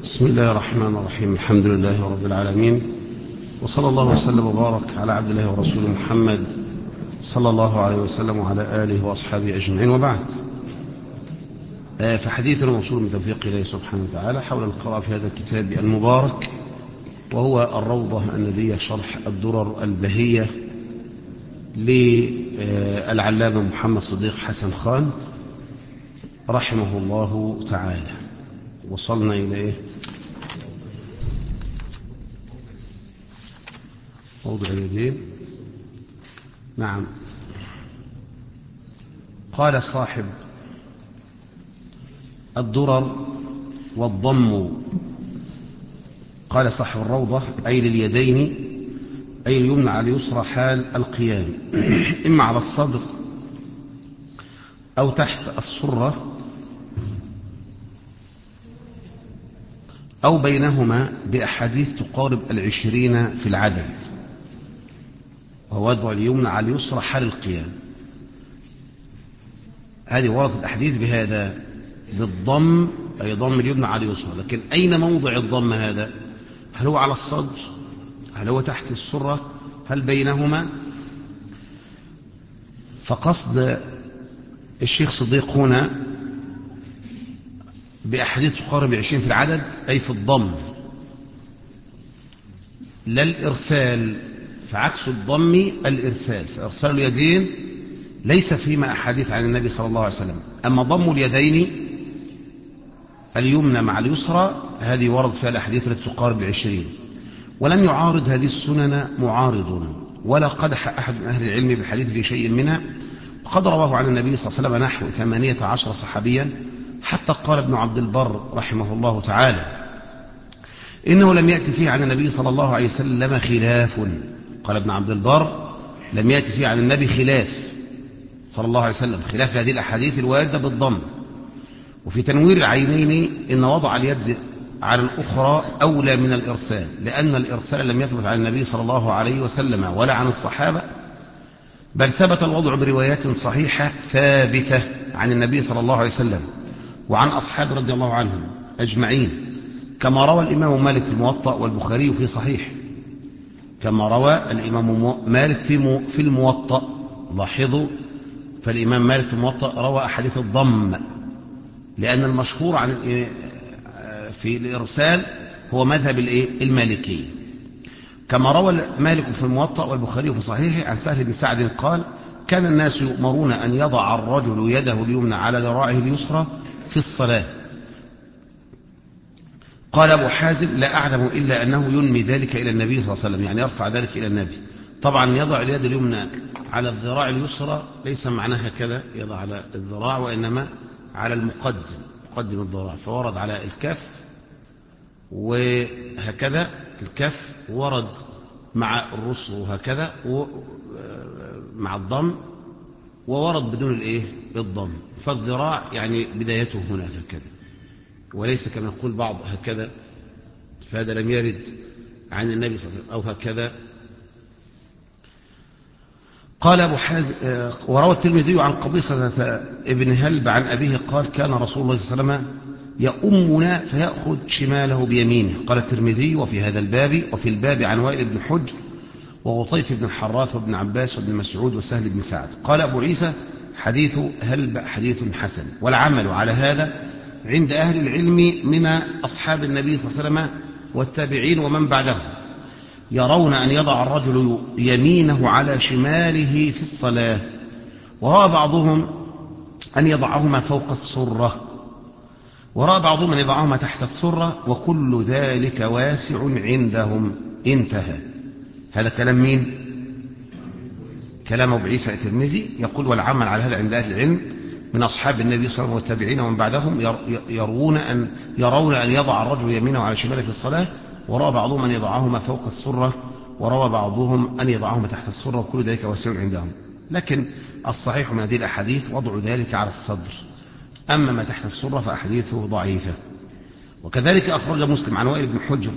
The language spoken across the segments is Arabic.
بسم الله الرحمن الرحيم. الحمد لله رب العالمين، وصلى الله وسلم وبارك على عبد الله ورسوله محمد صلى الله عليه وسلم وعلى آله وأصحابه أجمعين، وبعد. فحديثنا موصول من توفيق الله سبحانه وتعالى حول القراءة في هذا الكتاب المبارك، وهو الروضة الندية شرح الدرر البهية للعلامة محمد صديق حسن خان رحمه الله تعالى. وصلنا إلى إيه؟ موضع اليدين. نعم. قال صاحب الدرر والضم، قال صاحب الروضة أي لليدين، أي اليمنى على اليسرى حال القيام، إما على الصدر أو تحت السرة أو بينهما بأحاديث تقارب 20 في العدد، وهو وضع اليمنى على اليسرى حال القيام. هذه وردت الأحاديث بهذا بالضم، أي ضم اليمنى على اليسرى، لكن أين موضع الضم هذا؟ هل هو على الصدر؟ هل هو تحت السرة؟ هل بينهما؟ فقصد الشيخ صديق هنا بأحاديث تقارب 20 في العدد أي في الضم، لا الإرسال. فعكس الضم الإرسال، فإرسال اليدين ليس فيما أحاديث عن النبي صلى الله عليه وسلم. أما ضم اليدين اليمنى مع اليسرى هذه ورد فيها الأحاديث التي تقارب 20، ولم يعارض هذه السنن معارض، ولا قدح أحد من أهل العلم بالحديث في شيء منها. وقد رواه عن النبي صلى الله عليه وسلم نحو 18 صحابيا، حتى قال ابن عبد البر رحمه الله تعالى إنه لم يأتي فيه عن النبي صلى الله عليه وسلم خلاف. قال ابن عبد البر لم يأتي فيه عن النبي خلاف صلى الله عليه وسلم، خلاف هذه الأحاديث الواردة بالضم. وفي تنوير العينين إن وضع اليد على الأخرى أولى من الإرسال، لأن الإرسال لم يثبت عن النبي صلى الله عليه وسلم ولا عن الصحابة، بل ثبت الوضع بروايات صحيحة ثابتة عن النبي صلى الله عليه وسلم وعن أصحاب رضي الله عنهم أجمعين، كما روى الإمام مالك في الموطأ والبخاري في صحيح، كما روى الإمام مالك في الموطأ. لاحظوا، فالإمام مالك في الموطأ روى أحاديث الضم، لأن المشهور عن في الإرسال هو مذهب المالكي، كما روى مالك في الموطأ والبخاري في صحيحه عن سهل بن سعد قال كان الناس يؤمرون أن يضع الرجل يده اليمنى على ذراعه اليسرى في الصلاة. قال أبو حازم لا أعلم إلا أنه ينمي ذلك إلى النبي صلى الله عليه وسلم، يعني يرفع ذلك إلى النبي. طبعا يضع اليد اليمنى على الذراع اليسرى ليس معناها كذا يضع على الذراع، وإنما على مقدم الذراع، فورد على الكف وهكذا، الكف ورد مع الرسل وهكذا مع الضم، وورد بدون الضم، فالذراع يعني بدايته هنا هكذا، وليس كما يقول بعض هكذا، فهذا لم يرد عن النبي صلى الله عليه وسلم، أو هكذا. قال أبو حازم وروى الترمذي عن قبيصة ابن هلب عن أبيه قال كان رسول الله صلى الله عليه وسلم يؤمنا فيأخذ شماله بيمينه. قال الترمذي وفي هذا الباب وفي الباب عن وائل بن حجر وغطيف بن الحراث وابن عباس وابن مسعود وسهل بن سعد. قال أبو عيسى حديث هلب حديث حسن، والعمل على هذا عند أهل العلم من أصحاب النبي صلى الله عليه وسلم والتابعين ومن بعدهم، يرون أن يضع الرجل يمينه على شماله في الصلاة، ورأى بعضهم أن يضعهما فوق السرة، ورأى بعضهم أن يضعهما تحت السرة، وكل ذلك واسع عندهم. انتهى. هذا كلام مين؟ كلام أبو عيسى الترمذي، يقول والعمل على هذا عند أهل العلم من أصحاب النبي صلى الله عليه وسلم والتابعين ومن بعدهم، يرون أن يضع الرجل يمينه على شماله في الصلاة، ورأى بعضهم أن يضعهما فوق السرة، وروى بعضهم أن يضعهما تحت السرة، وكل ذلك واسع عندهم. لكن الصحيح من هذه الأحاديث وضع ذلك على الصدر، أما ما تحت السرة فأحاديثه ضعيفة. وكذلك أخرج مسلم عن وائل بن حجر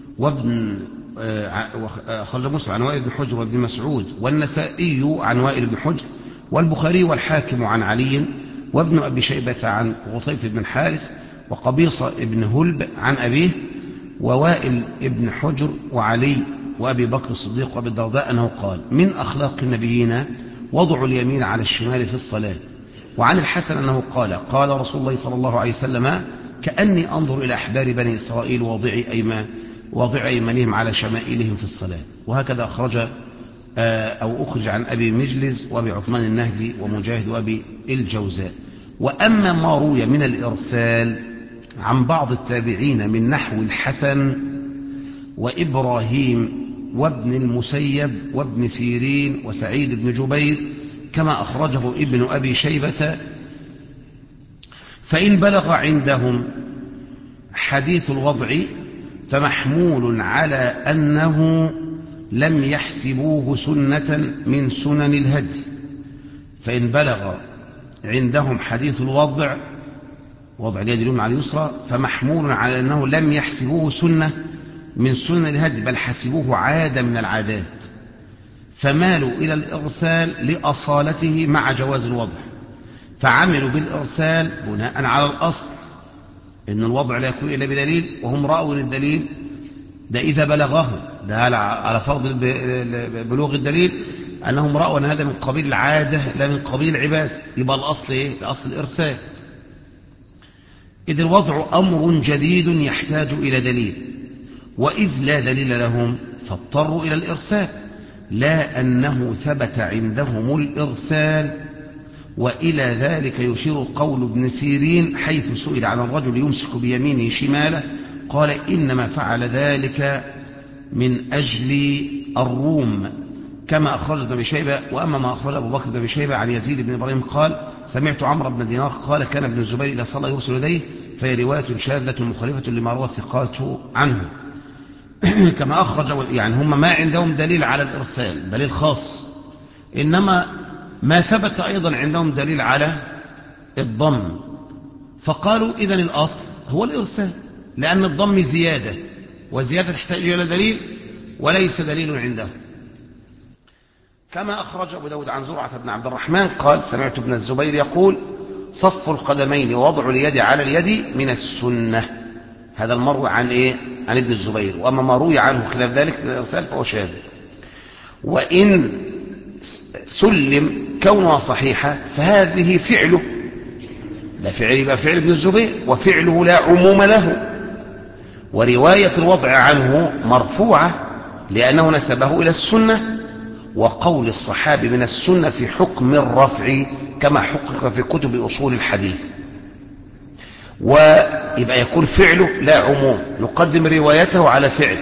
وابن مسعود، والنسائي عن وائل بن حجر، والبخاري والحاكم عن علي، وابن أبي شيبة عن غطيف بن الحارث، وقبيصة ابن هلب عن أبيه، ووائل ابن حجر وعلي وأبي بكر الصديق وأبي الدرداء أنه قال: من أخلاق النبيين وضع اليمين على الشمال في الصلاة. وعن الحسن أنه قال: قال رسول الله صلى الله عليه وسلم: كأني أنظر إلى أحبار بني إسرائيل واضع أيمانهم على شمائلهم في الصلاة. وهكذا أخرج عن أبي مجلس وأبي عثمان النهدي ومجاهد وأبي الجوزاء. وأما ما روي من الإرسال عن بعض التابعين من نحو الحسن وإبراهيم وابن المسيب وابن سيرين وسعيد بن جبير كما أخرجه ابن أبي شيبة، فإن بلغ عندهم حديث الوضع فمحمول على أنه لم يحسبوه سنة من سنن الهدي. فإن بلغ عندهم حديث الوضع، وضع اليد اليمنى على اليسرى، فمحمول على أنه لم يحسبوه سنة من سنن الهدي، بل حسبوه عادة من العادات، فمالوا إلى الإرسال لأصالته مع جواز الوضع، فعملوا بالإرسال بناء على الأصل إن الوضع لا يكون إلا بدليل، وهم رأوا أن الدليل ده إذا بلغه، ده على فرض بلوغ الدليل، أنهم رأوا أن هذا من قبيل العادة لا من قبيل العبادة. يبقى الأصل إيه؟ الأصل الإرسال. إذ الوضع أمر جديد يحتاج إلى دليل، وإذ لا دليل لهم فاضطروا إلى الإرسال، لا أنه ثبت عندهم الإرسال. وإلى ذلك يشير قول ابن سيرين حيث سئل عن الرجل يمسك بيمينه شماله قال: إنما فعل ذلك من أجل الروم، كما أخرج ابن أبي شيبة. وأما ما أخرج أبو بكر بن أبي شيبة عن يزيد بن إبراهيم قال: سمعت عمرو بن دينار قال: كان ابن الزبير إذا صلى يرسل يديه، فهي رواية شاذة مخالفة لما روى الثقات عنه. كما أخرج، يعني هم ما عندهم دليل على الإرسال، دليل خاص، إنما ما ثبت أيضا عندهم دليل على الضم، فقالوا إذن الأصل هو الإرسال، لأن الضم زيادة، والزيادة تحتاج إلى دليل وليس دليل عندهم. كما أخرج أبو داود عن زرعة بن عبد الرحمن قال: سمعت ابن الزبير يقول: صف القدمين ووضع اليد على اليد من السنة. هذا المروي عن إيه؟ عن ابن الزبير. وأما ما روي عنه خلاف ذلك من الإرسال فهو شاذ. وإن سلم كونها صحيحة فهذه فعله، لا فعل يبقى فعل ابن الزبير، وفعله لا عموم له. ورواية الوضع عنه مرفوعة لأنه نسبه إلى السنة، وقول الصحابي من السنة في حكم الرفع كما حقق في كتب أصول الحديث. ويبقى يكون فعله لا عموم، نقدم روايته على فعل.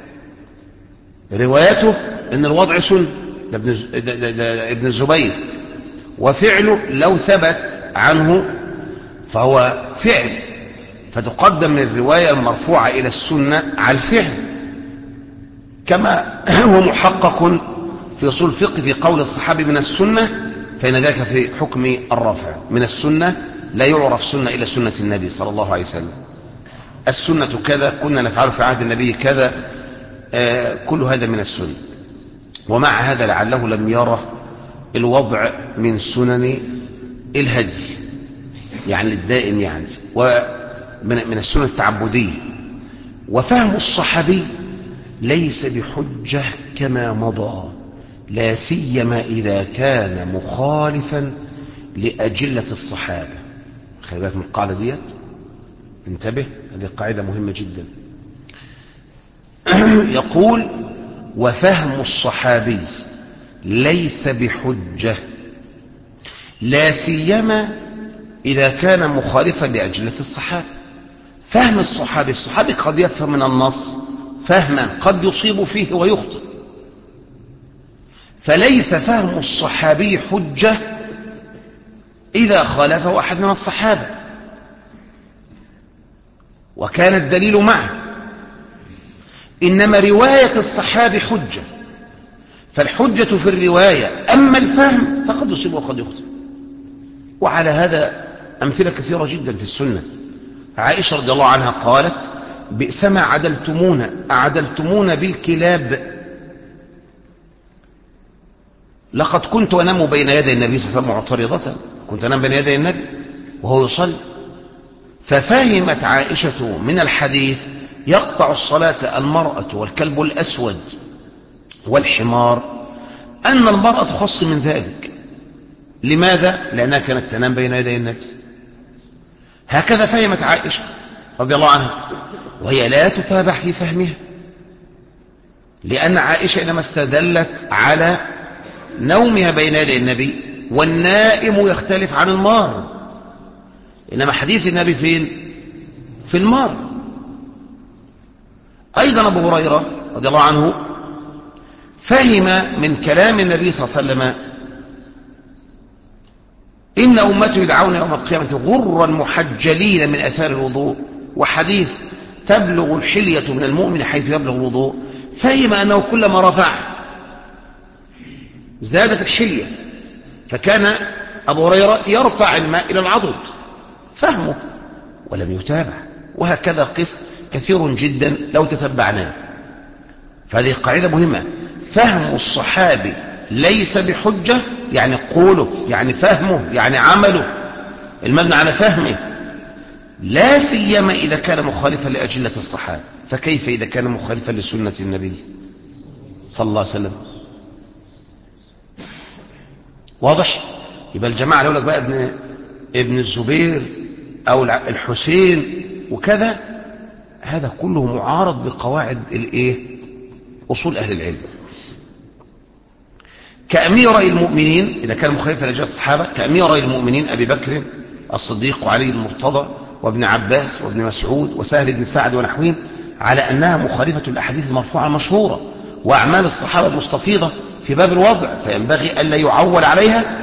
روايته إن الوضع سنة، ده ابن الزبير، وفعله لو ثبت عنه فهو فعل، فتقدم الرواية المرفوعة إلى السنة على الفعل، كما هو محقق في أصول الفقه في قول الصحابي من السنة، فإن ذلك في حكم الرفع. من السنة لا يعرف سنة إلى سنة النبي صلى الله عليه وسلم. السنة كذا، كنا نفعل في عهد النبي كذا، كل هذا من السنة. ومع هذا لعله لم يره الوضع من سنن الهدي، يعني الدائم، يعني ومن السنة التعبدية. وفهم الصحابي ليس بحجة كما مضى، لا سيما إذا كان مخالفا لأجلة الصحابة. خلي بالك من القاعدة ديت، انتبه، هذه قاعدة مهمة جدا. يقول: وفهم الصحابي ليس بحجة لا سيما إذا كان مخالفا لأجلة الصحابة. فهم الصحابي قد يفهم من النص فهما قد يصيب فيه ويخطئ، فليس فهم الصحابي حجة إذا خالفه أحد من الصحابة وكان الدليل معه، إنما رواية الصحابي حجة، فالحجة في الرواية، أما الفهم فقد يصيب وقد يخطئ. وعلى هذا أمثلة كثيرة جدا في السنة. عائشة رضي الله عنها قالت: بئسما أعدلتمون بالكلاب، لقد كنت أنام بين يدي النبي صلى الله عليه وسلم معترضة، كنت أنام بين يدي النبي وهو يصلي، ففهمت عائشة من الحديث يقطع الصلاة المرأة والكلب الأسود والحمار أن المرأة تخص من ذلك. لماذا؟ لأنها كانت تنام بين يدي النبي. هكذا فهمت عائشة رضي الله عنها، وهي لا تتابع في فهمها، لأن عائشة إنما استدلت على نومها بين يدي النبي، والنائم يختلف عن المار، إنما حديث النبي فين؟ في المار. أيضا أبو هريرة رضي الله عنه فهم من كلام النبي صلى الله عليه وسلم إن أمته يدعون يوم القيامة غرا محجلين من أثار الوضوء، وحديث تبلغ الحلية من المؤمن حيث يبلغ الوضوء، فهم أنه كلما رفع زادت الحلية، فكان أبو هريرة يرفع الماء إلى العضد، فهمه ولم يتابع. وهكذا قس كثير جدا لو تتبعناه. فهذه قاعدة مهمة، فهم الصحابي ليس بحجة، يعني قوله، يعني فهمه، يعني عمله، المبنى على فهمه، لا سيما إذا كان مخالفا لأجلة الصحابة، فكيف إذا كان مخالفا لسنة النبي صلى الله عليه وسلم؟ واضح؟ يبقى الجماعة لو لك بقى ابن الزبير أو الحسين وكذا، هذا كله معارض بقواعد أصول أهل العلم. كأمير المؤمنين إذا كان مخالفا لأجلة الصحابة، كأمير المؤمنين أبي بكر الصديق وعلي المرتضى وابن عباس وابن مسعود وسهل بن سعد ونحوهم، على أنها مخالفة الأحاديث المرفوعة المشهورة وأعمال الصحابة المستفيضة في باب الوضع، فينبغي ألا يعول عليها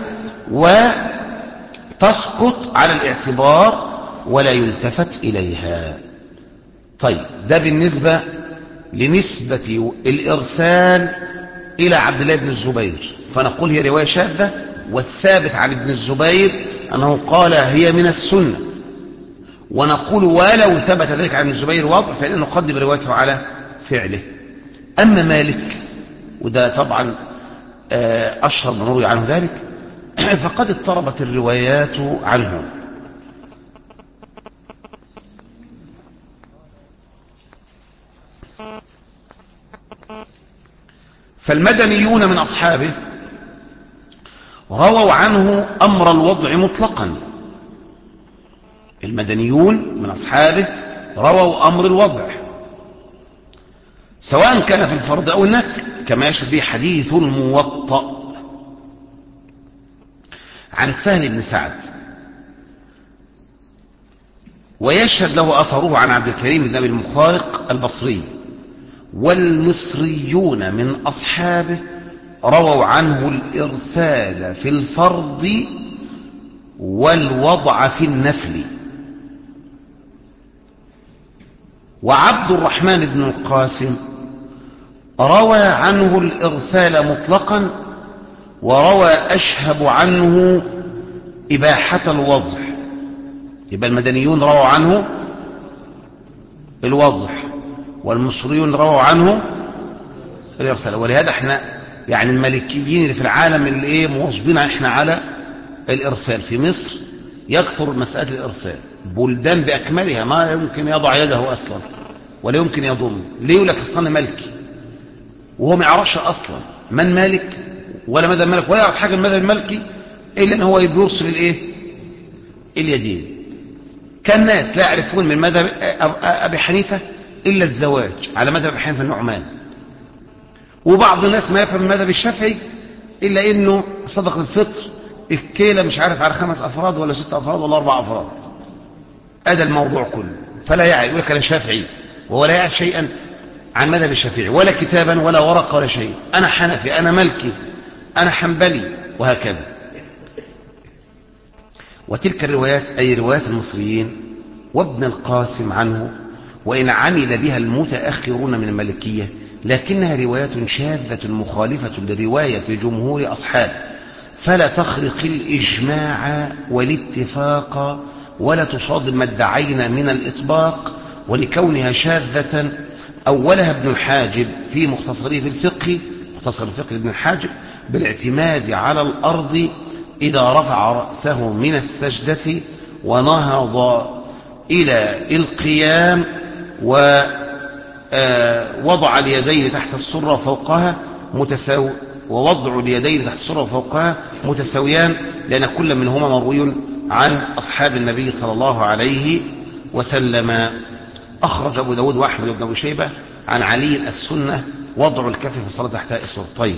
وتسقط على الاعتبار ولا يلتفت إليها. طيب، ده بالنسبة لنسبة الإرسال إلى عبد الله بن الزبير، فنقول هي رواية شاذة، والثابت عن ابن الزبير أنه قال هي من السنة، ونقول ولو ثبت ذلك عن الزبير وضع فإننا نقدم روايته على فعله. أما مالك، وده طبعا أشهر من روي عنه ذلك، فقد اضطربت الروايات عنه. فالمدنيون من أصحابه رووا عنه أمر الوضع مطلقا. المدنيون من أصحابه رووا أمر الوضع سواء كان في الفرض أو النفل، كما يشهد به حديث الموطأ عن سهل بن سعد، ويشهد له أثره عن عبد الكريم بن أبي المخارق البصري. والمصريون من أصحابه رووا عنه الإرسال في الفرض والوضع في النفل. وعبد الرحمن بن القاسم روى عنه الإرسال مطلقا، وروى أشهب عنه إباحة الوضع. يبقى المدنيون رووا عنه الوضع، والمصريون رووا عنه الإرسال. ولهذا احنا يعني المالكيين اللي في العالم اللي مواظبين احنا على الإرسال، في مصر يكثر مسألة الإرسال، بلدان بأكملها ما يمكن يضع يده أصلا ولا يمكن يضم. ليه؟ يقول لك أصلا مالكي، وهو ما يعرفش أصلا من مالك ولا ماذا الملك، ولا يعرف حاجة من ماذا الملكي إلا أن هو يرسل اليدين. كان ناس لا يعرفون من ماذا أبي حنيفة إلا الزواج على مذهب أبي حنيفة النعمان، وبعض الناس ما يفهم ماذا بالشافعي إلا إنه صدق الفطر الكيلة مش عارف على 5 أفراد ولا 6 أفراد ولا 4 أفراد. هذا الموضوع كله، فلا يعرف، يقول لك أنا شافعي وهو لا يعرف شيئا عن مذهب الشافعي ولا كتابا ولا ورقة ولا شيء. أنا حنفي، أنا مالكي، أنا حنبلي، وهكذا. وتلك الروايات أي روايات المصريين وابن القاسم عنه، وإن عمل بها المتأخرون من المالكية، لكنها روايات شاذة مخالفة لرواية جمهور أصحابه، فلا تخرق الإجماع والاتفاق ولا تصادم ما ادعينا من الإطباق. ولكونها شاذة أولها ابن الحاجب في مختصره في الفقه، مختصر الفقه ابن الحاجب، بالاعتماد على الأرض إذا رفع رأسه من السجدة ونهض إلى القيام ووضع اليدين تحت السرة فوقها ووضع اليدين تحت السرة فوقها متساويان، لأن كل منهما مروي عن أصحاب النبي صلى الله عليه وسلم. أخرج أبو داود وأحمد بن أبي شيبة عن علي السنة وضع الكف في الصلاة تحت السرة. طيب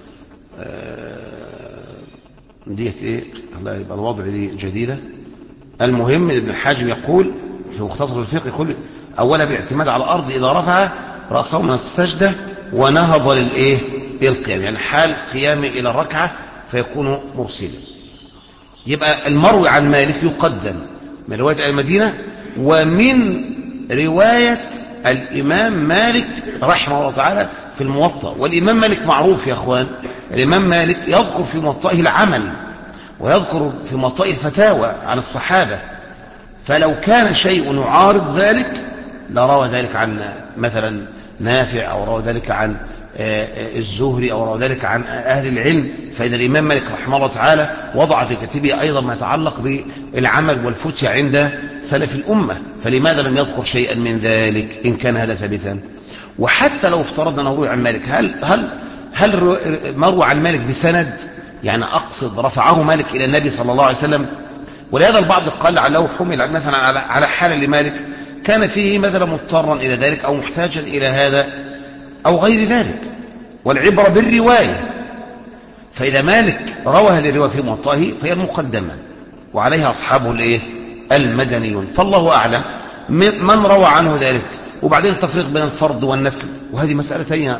ديت إيه؟ الله يبقى الوضع دي جديدة. المهم ابن الحاجب يقول في مختصر الفقه يقول أولا بالاعتماد على الأرض إذا رفع رأسه من السجدة ونهض للقيام، يعني حال قيامه إلى الركعة فيكون مرسلا. يبقى المروي عن مالك يقدم من رواية المدينة ومن رواية الإمام مالك رحمه الله تعالى في الموطأ. والإمام مالك معروف يا أخوان، الإمام مالك يذكر في موطئه العمل ويذكر في موطئه الفتاوى عن الصحابة، فلو كان شيء يعارض ذلك لروى ذلك عن مثلا نافع أو روى ذلك عن الزهري أو روى ذلك عن أهل العلم. فإن الإمام مالك رحمه الله تعالى وضع في كتابه أيضا ما يتعلق بالعمل والفتية عند سلف الأمة، فلماذا لم يذكر شيئا من ذلك إن كان هذا ثابتا؟ وحتى لو افترضنا مروي عن مالك، هل مروي عن مالك بسند؟ يعني أقصد رفعه مالك إلى النبي صلى الله عليه وسلم. ولهذا البعض قال لعله حمل مثلا على حال لمالك كان فيه مثلا مضطرا إلى ذلك أو محتاجا إلى هذا أو غير ذلك، والعبرة بالرواية. فإذا مالك روى هذه الرواية في موطئه فهي مقدمة وعليها أصحابه المدنيون، فالله أعلم من روى عنه ذلك. وبعدين التفريق بين الفرض والنفل، وهذه مسألة ثانية،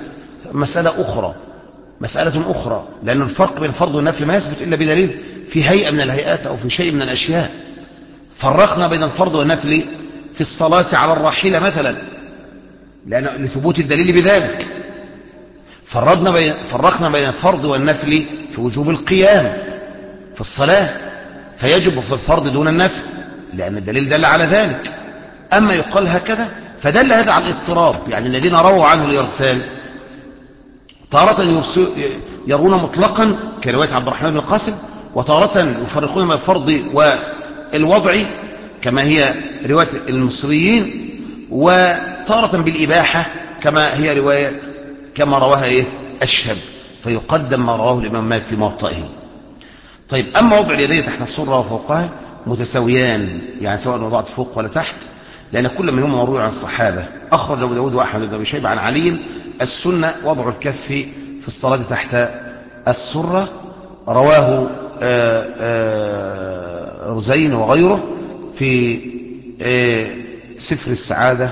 مسألة أخرى، لأن الفرق بين الفرض والنفل ما يثبت إلا بدليل في هيئة من الهيئات أو في شيء من الأشياء. فرقنا بين الفرض والنفل في الصلاة على الراحلة مثلا لأن لثبوت الدليل بذلك. فرقنا بين الفرض والنفل في وجوب القيام في الصلاة، فيجب في الفرض دون النفل لأن الدليل دل على ذلك. أما يقال هكذا فدل هذا على الاضطراب، يعني الذين رووا عنه الإرسال تارة يرون مطلقا كرواية عبد الرحمن بن القاسم، وتارة يفرقون بين الفرض والوضع كما هي رواية المصريين، وتارة بالإباحة كما هي رواية كما رواها الشهب، فيقدم ما رواه الإمام مالك في موطئه. طيب أما وضع اليدين تحت السرة وفوقها متساويان، يعني سواء وضعت فوق ولا تحت، لأن كل منهم مروي عن الصحابة. أخرج أبو داود وأحمد بن أبي شيبة عن علي السنة وضع الكف في الصلاة تحت السرة، رواه رزين وغيره في سفر السعادة.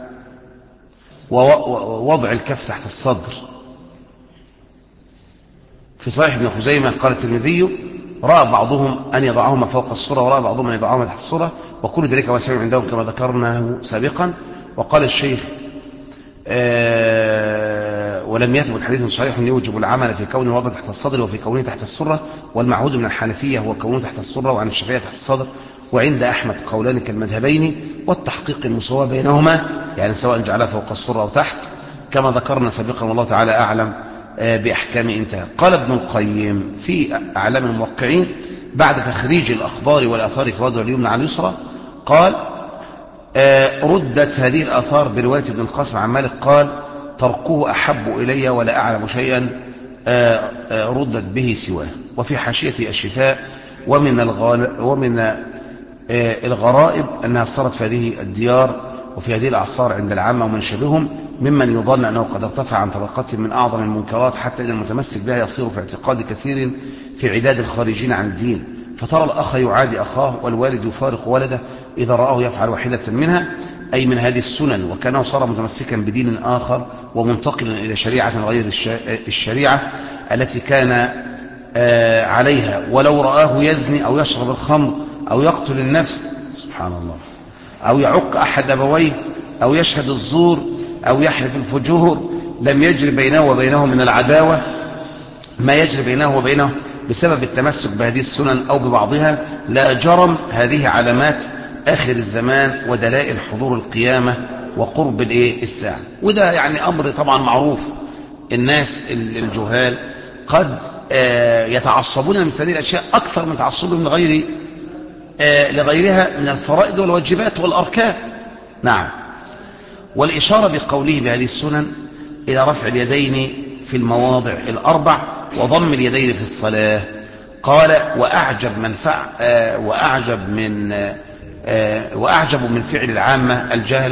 ووضع الكف تحت الصدر في صحيح ابن خزيمة قال الترمذي رأى بعضهم أن يضعهما فوق السرة ورأى بعضهم أن يضعهما تحت السرة، وكل ذلك واسع عندهم كما ذكرناه سابقا. وقال الشيخ ولم يثبت حديث صحيح يوجب العمل في كون الوضع تحت الصدر وفي كونه تحت السرة، والمعهود من الحنفية هو كونه تحت السرة، وعن الشافعية تحت الصدر، وعند أحمد قولان كالمذهبين، والتحقيق المساواة بينهما يعني سواء جعلها فوق السرة أو تحت كما ذكرنا سابقا، والله تعالى أعلم بأحكام انتهى. قال ابن القيم في أعلام الموقعين بعد تخريج الأخبار والآثار في وضع اليمنى على اليسرى قال ردت هذه الآثار برواية ابن القاسم عن مالك قال تركه أحب إلي ولا أعلم شيئا ردت به سواه. وفي حاشية الشفاء ومن الغرائب أنها صارت في هذه الديار وفي هذه الأعصار عند العامة ومن شبههم ممن يظن أنه قد ارتفع عن طبقات من أعظم المنكرات حتى إن المتمسك بها يصير في اعتقاد كثير في عداد الخارجين عن الدين، فترى الأخ يعادي أخاه والوالد يفارق ولده إذا رآه يفعل واحدة منها أي من هذه السنن، وكانه صار متمسكا بدين آخر ومنتقلا إلى شريعة غير الشريعة التي كان عليها، ولو رآه يزني أو يشرب الخمر أو يقتل النفس سبحان الله أو يعق أحد أبويه أو يشهد الزور أو يحلف الفجور لم يجري بينه وبينه من العداوة ما يجري بينه وبينه بسبب التمسك بهذه السنن أو ببعضها، لا جرم هذه علامات آخر الزمان ودلائل حضور القيامة وقرب الساعة. وده يعني أمر طبعا معروف، الناس الجهال قد يتعصبون من هذه الأشياء أكثر من تعصبهم من غير لغيرها من الفرائض والواجبات والأركان. نعم. والإشارة بقوله بهذه السنن إلى رفع اليدين في المواضع الأربع وضم اليدين في الصلاة. قال وأعجب من فعل العامة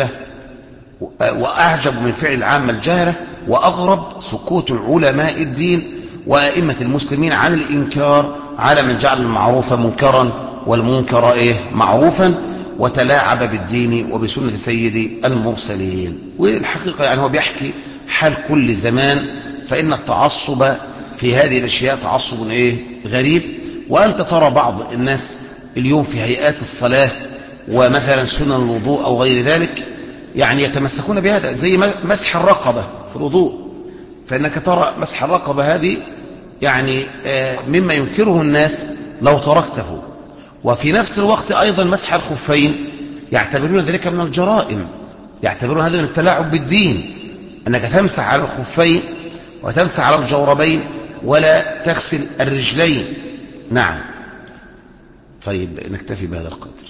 الجهلة وأغرب سكوت علماء الدين وأئمة المسلمين عن الإنكار على من جعل المعروف منكرا والمنكر معروفا وتلاعب بالدين وبسنة سيد المرسلين. والحقيقة يعني هو بيحكي حال كل زمان، فإن التعصب في هذه الأشياء تعصب غريب. وأنت ترى بعض الناس اليوم في هيئات الصلاة ومثلا سنن الوضوء أو غير ذلك يعني يتمسكون بهذا، زي مسح الرقبة في الوضوء، فإنك ترى مسح الرقبة هذه يعني مما ينكره الناس لو تركته. وفي نفس الوقت أيضا مسح الخفين يعتبرون ذلك من الجرائم، يعتبرون هذا من التلاعب بالدين، أنك تمسح على الخفين وتمسح على الجوربين ولا تغسل الرجلين. نعم. طيب نكتفي بهذا القدر.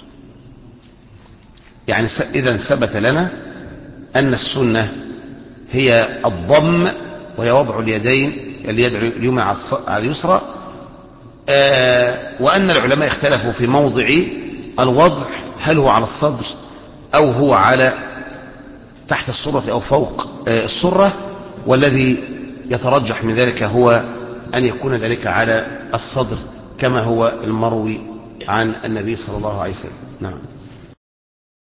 يعني إذن ثبت لنا أن السنة هي الضم وهي وضع اليدين، اليد اليمنى على اليسرى، وأن العلماء اختلفوا في موضع الوضع، هل هو على الصدر أو هو على تحت السرة أو فوق السرة، والذي يترجح من ذلك هو أن يكون ذلك على الصدر كما هو المروي عن النبي صلى الله عليه وسلم. نعم.